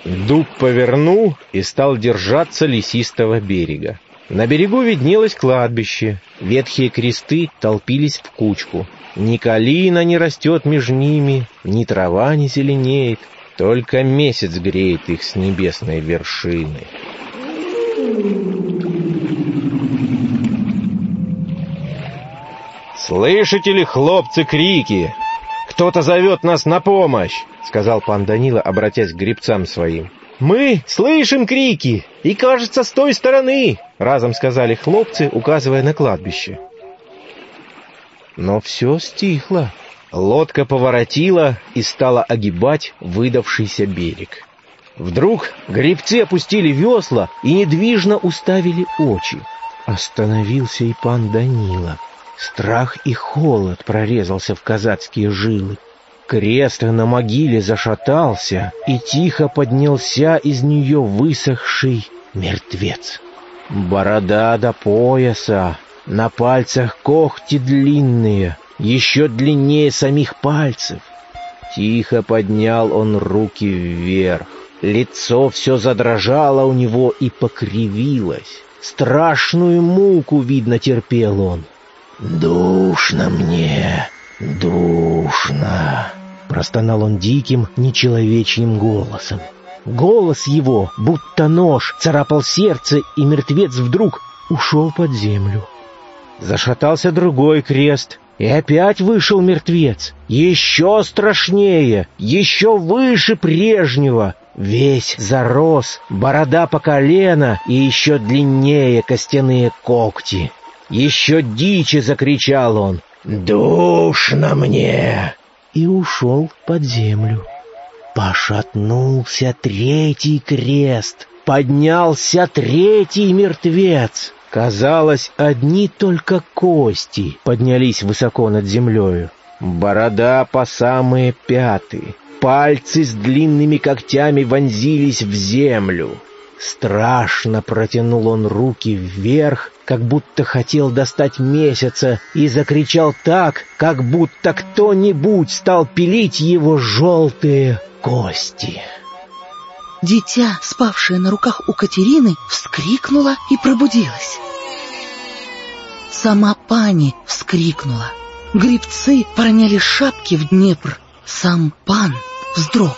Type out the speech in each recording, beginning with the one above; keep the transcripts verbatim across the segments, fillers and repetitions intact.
Дуб повернул и стал держаться лесистого берега. На берегу виднелось кладбище. Ветхие кресты толпились в кучку. Ни калина не растет между ними, ни трава не зеленеет. Только месяц греет их с небесной вершины. «Слышите ли, хлопцы, крики? Кто-то зовет нас на помощь!» — сказал пан Данила, обратясь к гребцам своим. «Мы слышим крики, и, кажется, с той стороны!» — разом сказали хлопцы, указывая на кладбище. Но все стихло. Лодка поворотила и стала огибать выдавшийся берег. Вдруг гребцы опустили весла и недвижно уставили очи. Остановился и пан Данила. Страх и холод прорезался в казацкие жилы. Крест на могиле зашатался, и тихо поднялся из нее высохший мертвец. Борода до пояса, на пальцах когти длинные, еще длиннее самих пальцев. Тихо поднял он руки вверх. Лицо все задрожало у него и покривилось. Страшную муку, видно, терпел он. «Душно мне, душно!» — простонал он диким, нечеловечьим голосом. Голос его, будто нож, царапал сердце, и мертвец вдруг ушел под землю. Зашатался другой крест, и опять вышел мертвец. Еще страшнее, еще выше прежнего. Весь зарос, борода по колено, и еще длиннее костяные когти. Еще дичи закричал он: «Душно мне!» и ушел под землю. Пошатнулся третий крест, поднялся третий мертвец. Казалось, одни только кости поднялись высоко над землею. Борода по самые пяты, пальцы с длинными когтями вонзились в землю. Страшно протянул он руки вверх, как будто хотел достать месяца, и закричал так, как будто кто-нибудь стал пилить его желтые кости. Дитя, спавшее на руках у Катерины, вскрикнуло и пробудилось. Сама пани вскрикнула. Гребцы пороняли шапки в Днепр. Сам пан вздрогнул.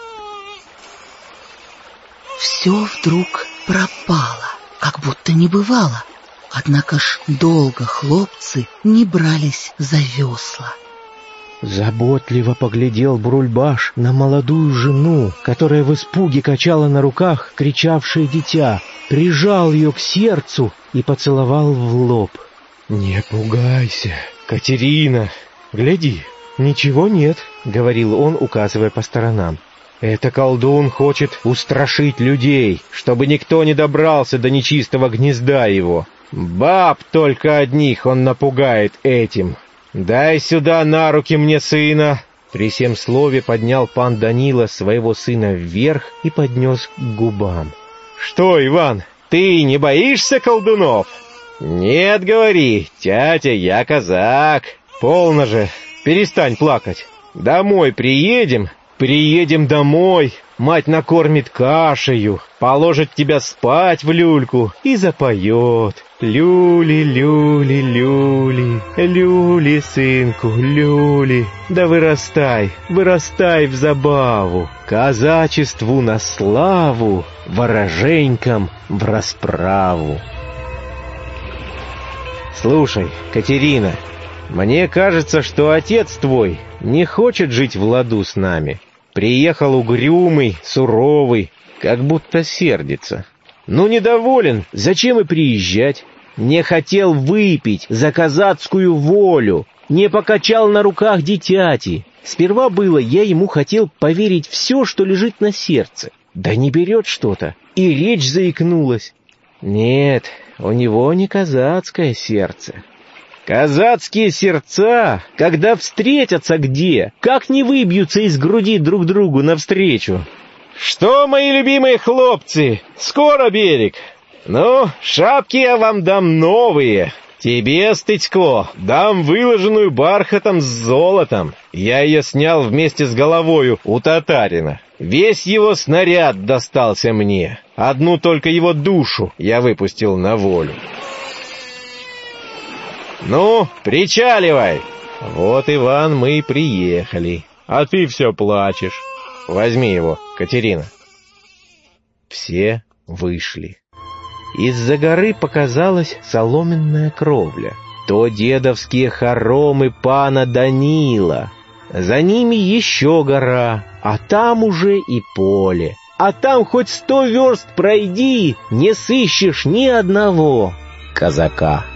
Все вдруг пропало, как будто не бывало. Однако ж долго хлопцы не брались за весла. Заботливо поглядел Брульбаш на молодую жену, которая в испуге качала на руках кричавшее дитя, прижал ее к сердцу и поцеловал в лоб. «Не пугайся, Катерина, гляди, ничего нет», — говорил он, указывая по сторонам. «Это колдун хочет устрашить людей, чтобы никто не добрался до нечистого гнезда его. Баб только одних он напугает этим. Дай сюда на руки мне сына». При сем слове поднял пан Данила своего сына вверх и поднес к губам. «Что, Иван, ты не боишься колдунов?» «Нет, говори, тятя, я казак». «Полно же, перестань плакать. Домой приедем, приедем домой, мать накормит кашею, положит тебя спать в люльку и запоет. Люли, люли, люли, люли, сынку, люли. Да вырастай, вырастай в забаву, казачеству на славу, вороженькам в расправу». «Слушай, Катерина, мне кажется, что отец твой не хочет жить в ладу с нами. Приехал угрюмый, суровый, как будто сердится. Ну, недоволен, зачем и приезжать? Не хотел выпить за казацкую волю, не покачал на руках дитяти. Сперва было, я ему хотел поверить все, что лежит на сердце. Да не берет что-то, и речь заикнулась. Нет, у него не казацкое сердце. Казацкие сердца, когда встретятся где, как не выбьются из груди друг другу навстречу. Что, мои любимые хлопцы, скоро берег. Ну, шапки я вам дам новые. Тебе, Стыцко, дам выложенную бархатом с золотом. Я ее снял вместе с головою у татарина. Весь его снаряд достался мне. Одну только его душу я выпустил на волю. «Ну, причаливай!» «Вот, Иван, мы и приехали. А ты все плачешь. Возьми его, Катерина». Все вышли. Из-за горы показалась соломенная кровля. То дедовские хоромы пана Данила. За ними еще гора, а там уже и поле. А там хоть сто верст пройди, не сыщешь ни одного казака.